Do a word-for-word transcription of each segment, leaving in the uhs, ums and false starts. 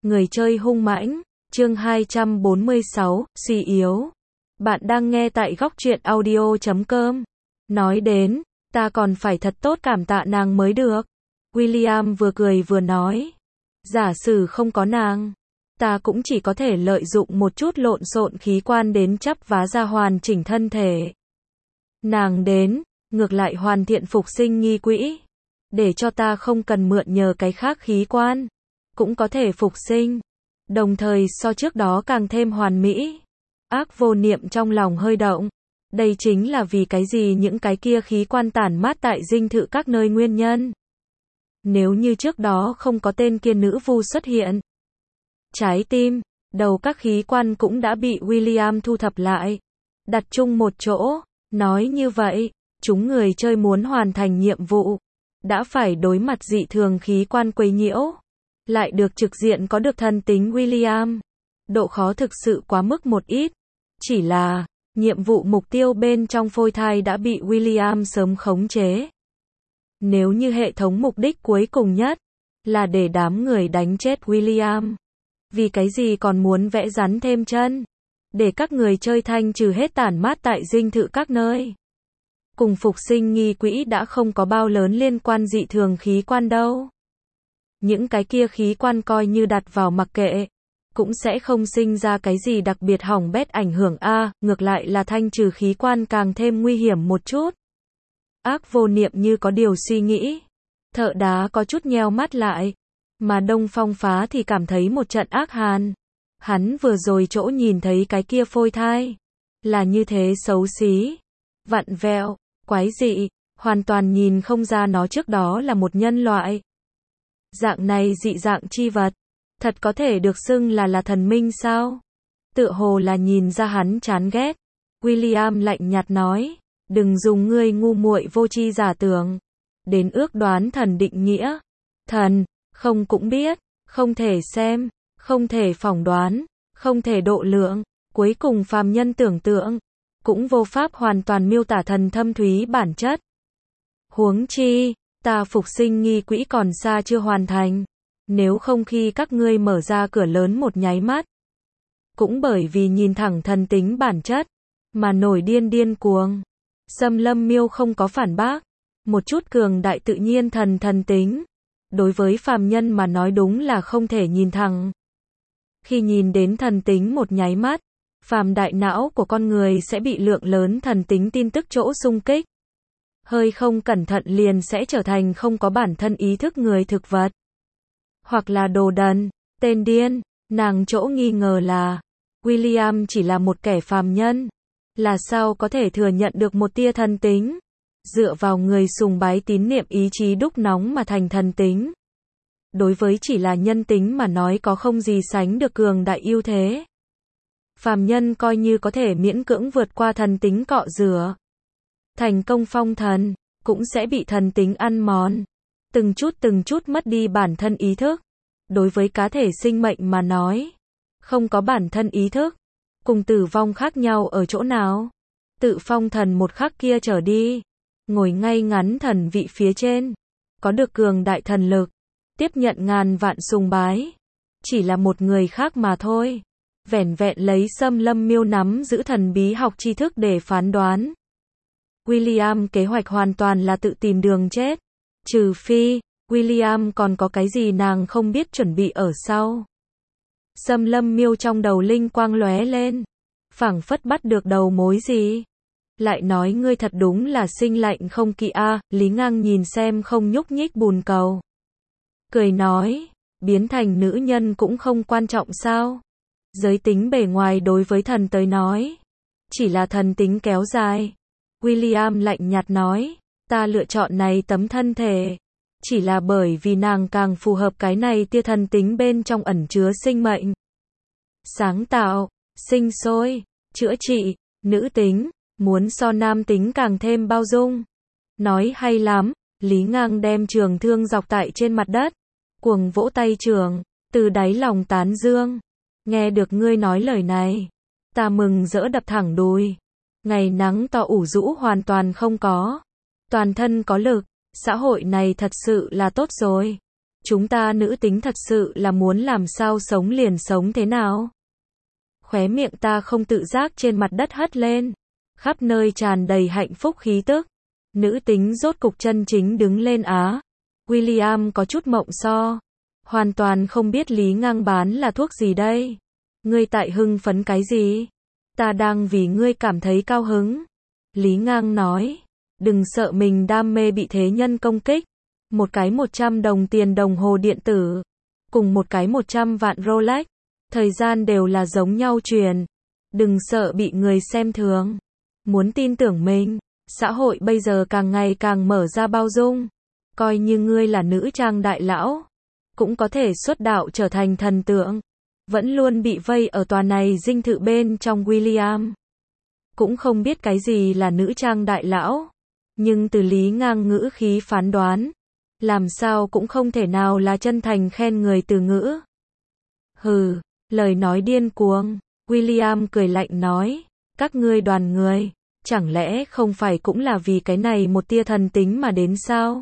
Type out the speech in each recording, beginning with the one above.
Người chơi hung mãnh, chương hai trăm bốn mươi sáu, suy yếu. Bạn đang nghe tại góc truyện audio chấm com. Nói đến, ta còn phải thật tốt cảm tạ nàng mới được. William vừa cười vừa nói. Giả sử không có nàng, ta cũng chỉ có thể lợi dụng một chút lộn xộn khí quan đến chắp vá ra hoàn chỉnh thân thể. Nàng đến, ngược lại hoàn thiện phục sinh nghi quỹ. Để cho ta không cần mượn nhờ cái khác khí quan, cũng có thể phục sinh. Đồng thời so trước đó càng thêm hoàn mỹ. Ác vô niệm trong lòng hơi động. Đây chính là vì cái gì những cái kia khí quan tản mát tại dinh thự các nơi nguyên nhân. Nếu như trước đó không có tên kia nữ vu xuất hiện, trái tim, đầu các khí quan cũng đã bị William thu thập lại, đặt chung một chỗ. Nói như vậy, chúng người chơi muốn hoàn thành nhiệm vụ, đã phải đối mặt dị thường khí quan quấy nhiễu, lại được trực diện có được thần tính William. Độ khó thực sự quá mức một ít. Chỉ là, nhiệm vụ mục tiêu bên trong phôi thai đã bị William sớm khống chế. Nếu như hệ thống mục đích cuối cùng nhất, là để đám người đánh chết William, vì cái gì còn muốn vẽ rắn thêm chân, để các người chơi thanh trừ hết tản mát tại dinh thự các nơi. Cùng phục sinh nghi quỹ đã không có bao lớn liên quan dị thường khí quan đâu. Những cái kia khí quan coi như đặt vào mặc kệ, cũng sẽ không sinh ra cái gì đặc biệt hỏng bét ảnh hưởng a, ngược lại là thanh trừ khí quan càng thêm nguy hiểm một chút. Ác vô niệm như có điều suy nghĩ. Thợ đá có chút nheo mắt lại, mà Đông Phong Phá thì cảm thấy một trận ác hàn. Hắn vừa rồi chỗ nhìn thấy cái kia phôi thai, là như thế xấu xí, vặn vẹo, quái dị, hoàn toàn nhìn không ra nó trước đó là một nhân loại. Dạng này dị dạng chi vật, thật có thể được xưng là là thần minh sao? Tựa hồ là nhìn ra hắn chán ghét. William lạnh nhạt nói, đừng dùng ngươi ngu muội vô tri giả tưởng, đến ước đoán thần định nghĩa. Thần, không cũng biết, không thể xem, không thể phỏng đoán, không thể độ lượng, cuối cùng phàm nhân tưởng tượng, cũng vô pháp hoàn toàn miêu tả thần thâm thúy bản chất. Huống chi, ta phục sinh nghi quỹ còn xa chưa hoàn thành. Nếu không khi các ngươi mở ra cửa lớn một nháy mắt, cũng bởi vì nhìn thẳng thần tính bản chất, mà nổi điên điên cuồng. Xâm Lâm Miêu không có phản bác. Một chút cường đại tự nhiên thần thần tính, đối với phàm nhân mà nói đúng là không thể nhìn thẳng. Khi nhìn đến thần tính một nháy mắt, phàm đại não của con người sẽ bị lượng lớn thần tính tin tức chỗ xung kích. Hơi không cẩn thận liền sẽ trở thành không có bản thân ý thức người thực vật. Hoặc là đồ đần, tên điên. Nàng chỗ nghi ngờ là, William chỉ là một kẻ phàm nhân. Là sao có thể thừa nhận được một tia thần tính? Dựa vào người sùng bái tín niệm ý chí đúc nóng mà thành thần tính. Đối với chỉ là nhân tính mà nói có không gì sánh được cường đại ưu thế. Phàm nhân coi như có thể miễn cưỡng vượt qua thần tính cọ rửa, thành công phong thần, cũng sẽ bị thần tính ăn mòn. Từng chút từng chút mất đi bản thân ý thức. Đối với cá thể sinh mệnh mà nói, không có bản thân ý thức, cùng tử vong khác nhau ở chỗ nào? Tự phong thần một khắc kia trở đi, ngồi ngay ngắn thần vị phía trên, có được cường đại thần lực, tiếp nhận ngàn vạn sùng bái, chỉ là một người khác mà thôi. Vẻn vẹn lấy Xâm Lâm Miêu nắm giữ thần bí học tri thức để phán đoán. William kế hoạch hoàn toàn là tự tìm đường chết. Trừ phi, William còn có cái gì nàng không biết chuẩn bị ở sau. Xâm Lâm Miêu trong đầu linh quang lóe lên, phảng phất bắt được đầu mối gì. Lại nói ngươi thật đúng là sinh lạnh không kỵ a. Lý Ngang nhìn xem không nhúc nhích bùn cầu, cười nói, biến thành nữ nhân cũng không quan trọng sao? Giới tính bề ngoài đối với thần tới nói, chỉ là thần tính kéo dài. William lạnh nhạt nói, ta lựa chọn này tấm thân thể, chỉ là bởi vì nàng càng phù hợp cái này tia thần tính bên trong ẩn chứa sinh mệnh, sáng tạo, sinh sôi, chữa trị, nữ tính, muốn so nam tính càng thêm bao dung. Nói hay lắm. Lý Ngang đem trường thương dọc tại trên mặt đất, cuồng vỗ tay trường, từ đáy lòng tán dương. Nghe được ngươi nói lời này, ta mừng rỡ đập thẳng đùi. Ngày nắng to ủ rũ hoàn toàn không có, toàn thân có lực, xã hội này thật sự là tốt rồi. Chúng ta nữ tính thật sự là muốn làm sao sống liền sống thế nào? Khóe miệng ta không tự giác trên mặt đất hất lên. Khắp nơi tràn đầy hạnh phúc khí tức. Nữ tính rốt cục chân chính đứng lên á. William có chút mộng so. Hoàn toàn không biết Lý Ngang bán là thuốc gì đây. Ngươi tại hưng phấn cái gì? Ta đang vì ngươi cảm thấy cao hứng. Lý Ngang nói. Đừng sợ mình đam mê bị thế nhân công kích. Một cái một trăm đồng tiền đồng hồ điện tử. Cùng một cái một trăm vạn Rolex. Thời gian đều là giống nhau truyền. Đừng sợ bị người xem thường. Muốn tin tưởng mình. Xã hội bây giờ càng ngày càng mở ra bao dung. Coi như ngươi là nữ trang đại lão. Cũng có thể xuất đạo trở thành thần tượng. Vẫn luôn bị vây ở tòa này dinh thự bên trong William. Cũng không biết cái gì là nữ trang đại lão. Nhưng từ Lý Ngang ngữ khí phán đoán. Làm sao cũng không thể nào là chân thành khen người từ ngữ. Hừ, lời nói điên cuồng. William cười lạnh nói. Các ngươi đoàn người. Chẳng lẽ không phải cũng là vì cái này một tia thần tính mà đến sao?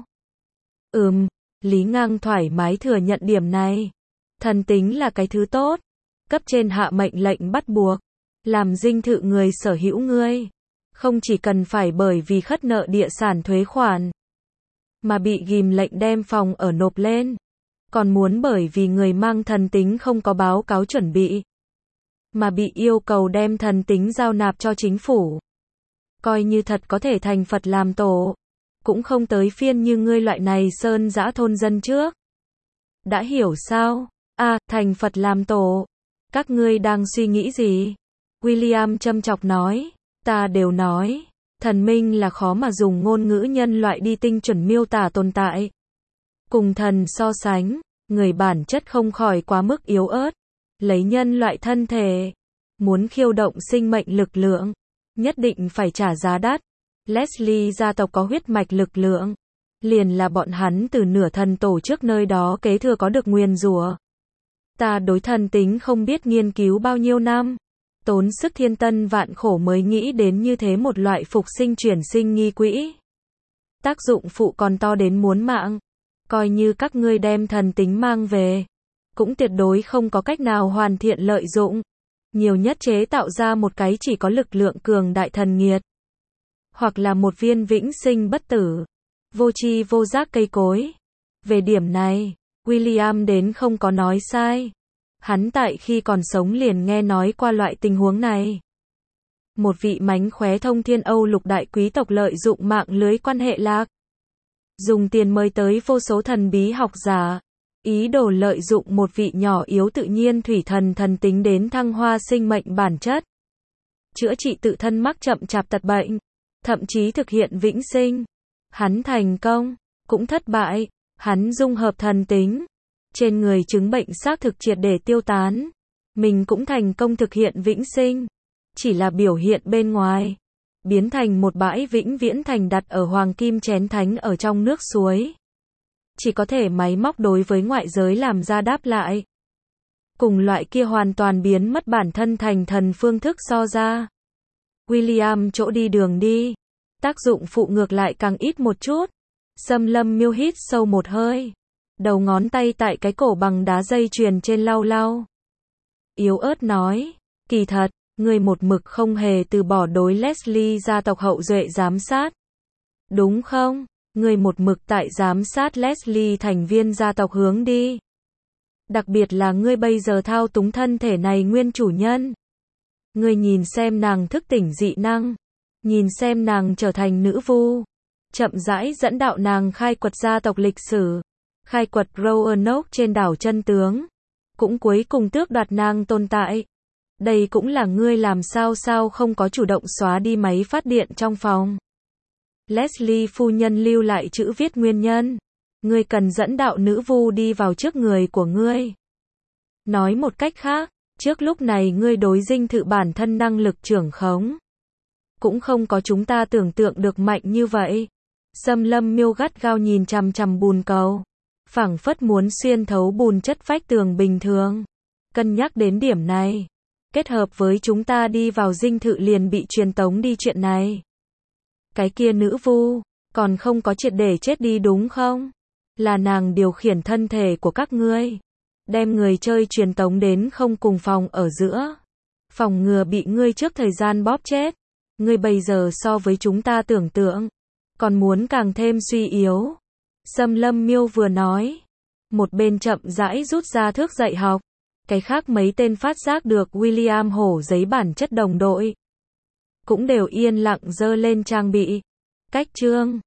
Ừm, Lý Ngang thoải mái thừa nhận điểm này. Thần tính là cái thứ tốt. Cấp trên hạ mệnh lệnh bắt buộc. Làm dinh thự người sở hữu ngươi. Không chỉ cần phải bởi vì khất nợ địa sản thuế khoản. Mà bị ghim lệnh đem phòng ở nộp lên. Còn muốn bởi vì người mang thần tính không có báo cáo chuẩn bị. Mà bị yêu cầu đem thần tính giao nạp cho chính phủ. Coi như thật có thể thành Phật làm tổ. Cũng không tới phiên như ngươi loại này sơn dã thôn dân trước. Đã hiểu sao? À, thành Phật làm tổ. Các ngươi đang suy nghĩ gì? William châm chọc nói. Ta đều nói. Thần minh là khó mà dùng ngôn ngữ nhân loại đi tinh chuẩn miêu tả tồn tại. Cùng thần so sánh, người bản chất không khỏi quá mức yếu ớt. Lấy nhân loại thân thể. Muốn khiêu động sinh mệnh lực lượng. Nhất định phải trả giá đắt. Leslie gia tộc có huyết mạch lực lượng. Liền là bọn hắn từ nửa thần tổ trước nơi đó kế thừa có được nguyền rủa. Ta đối thần tính không biết nghiên cứu bao nhiêu năm. Tốn sức thiên tân vạn khổ mới nghĩ đến như thế một loại phục sinh chuyển sinh nghi quỹ. Tác dụng phụ còn to đến muốn mạng. Coi như các ngươi đem thần tính mang về. Cũng tuyệt đối không có cách nào hoàn thiện lợi dụng. Nhiều nhất chế tạo ra một cái chỉ có lực lượng cường đại thần nghiệt. Hoặc là một viên vĩnh sinh bất tử. Vô tri vô giác cây cối. Về điểm này, William đến không có nói sai. Hắn tại khi còn sống liền nghe nói qua loại tình huống này. Một vị mánh khóe thông thiên Âu lục đại quý tộc lợi dụng mạng lưới quan hệ lạc. Dùng tiền mời tới vô số thần bí học giả. Ý đồ lợi dụng một vị nhỏ yếu tự nhiên thủy thần thần tính đến thăng hoa sinh mệnh bản chất. Chữa trị tự thân mắc chậm chạp tật bệnh. Thậm chí thực hiện vĩnh sinh. Hắn thành công, cũng thất bại. Hắn dung hợp thần tính. Trên người chứng bệnh xác thực triệt để tiêu tán. Mình cũng thành công thực hiện vĩnh sinh. Chỉ là biểu hiện bên ngoài. Biến thành một bãi vĩnh viễn thành đặt ở hoàng kim chén thánh ở trong nước suối. Chỉ có thể máy móc đối với ngoại giới làm ra đáp lại. Cùng loại kia hoàn toàn biến mất bản thân thành thần phương thức so ra. William chỗ đi đường đi. Tác dụng phụ ngược lại càng ít một chút. Xâm Lâm Miêu hít sâu một hơi. Đầu ngón tay tại cái cổ bằng đá dây chuyền trên lau lau. Yếu ớt nói. Kỳ thật, ngươi một mực không hề từ bỏ đối Leslie gia tộc hậu duệ giám sát. Đúng không? Ngươi một mực tại giám sát Leslie thành viên gia tộc hướng đi. Đặc biệt là ngươi bây giờ thao túng thân thể này nguyên chủ nhân. Ngươi nhìn xem nàng thức tỉnh dị năng. Nhìn xem nàng trở thành nữ vu. Chậm rãi dẫn đạo nàng khai quật gia tộc lịch sử. Khai quật Roanoke trên đảo chân tướng. Cũng cuối cùng tước đoạt nàng tồn tại. Đây cũng là ngươi làm sao sao không có chủ động xóa đi máy phát điện trong phòng. Leslie phu nhân lưu lại chữ viết nguyên nhân. Ngươi cần dẫn đạo nữ vu đi vào trước người của ngươi. Nói một cách khác, trước lúc này ngươi đối dinh thự bản thân năng lực trưởng khống. Cũng không có chúng ta tưởng tượng được mạnh như vậy. Xâm Lâm Miêu gắt gao nhìn chằm chằm bùn cầu. Phảng phất muốn xuyên thấu bùn chất vách tường bình thường. Cân nhắc đến điểm này. Kết hợp với chúng ta đi vào dinh thự liền bị truyền tống đi chuyện này. Cái kia nữ vu, còn không có triệt để chết đi đúng không? Là nàng điều khiển thân thể của các ngươi. Đem người chơi truyền tống đến không cùng phòng ở giữa. Phòng ngừa bị ngươi trước thời gian bóp chết. Ngươi bây giờ so với chúng ta tưởng tượng. Còn muốn càng thêm suy yếu. Xâm Lâm Miêu vừa nói. Một bên chậm rãi rút ra thước dạy học. Cái khác mấy tên phát giác được William hổ giấy bản chất đồng đội. Cũng đều yên lặng giơ lên trang bị. Cách chương.